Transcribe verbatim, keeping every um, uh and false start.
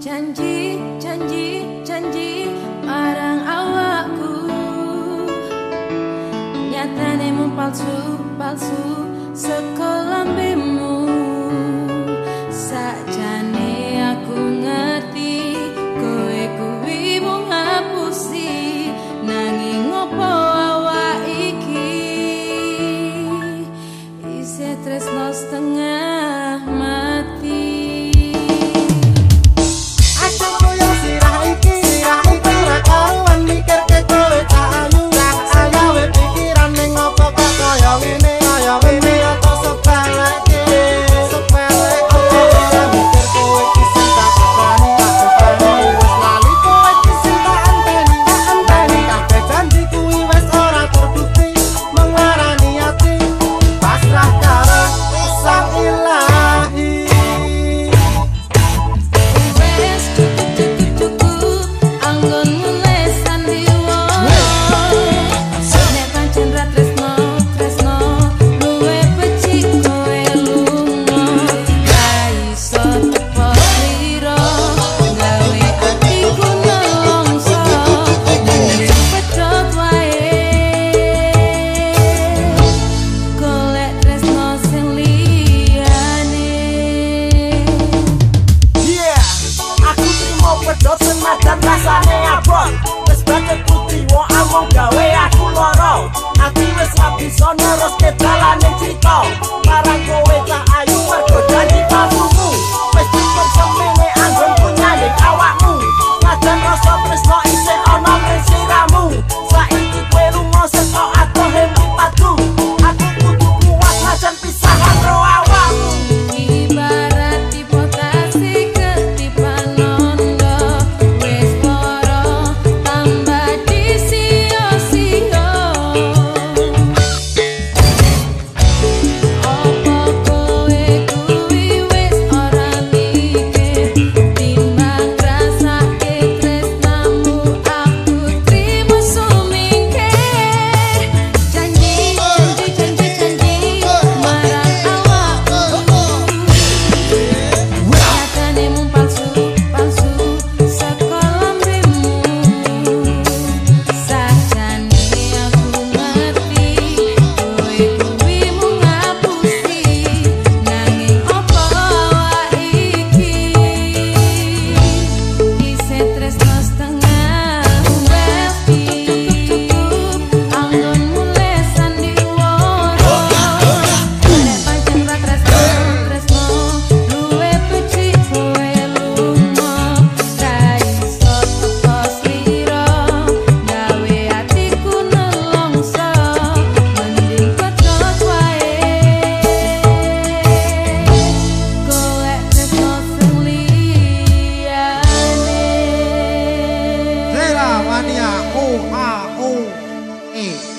Janji, janji, janji marang awakku, nyatane mung palsu, palsu sekolambemu. Sakjane aku ngerti kowe kuwi mung ngapusi, nanging ngopo awak iki isih tresno setengah mati. Dan rasane abot wis banget putih wong amung gawe aku loro ati wis ra bisa neruske dalane crita marang kowe tak ayu mergo janji pamumu wis cukup semene anggonku nyanding awakmu lajan rasa tresno isih ana ning siramu saiki kowe lunga saka atohe mripatku aku kudu kuat lajan pisahan ro awakmu ibarat hipotasi ketipan Mania, O A O E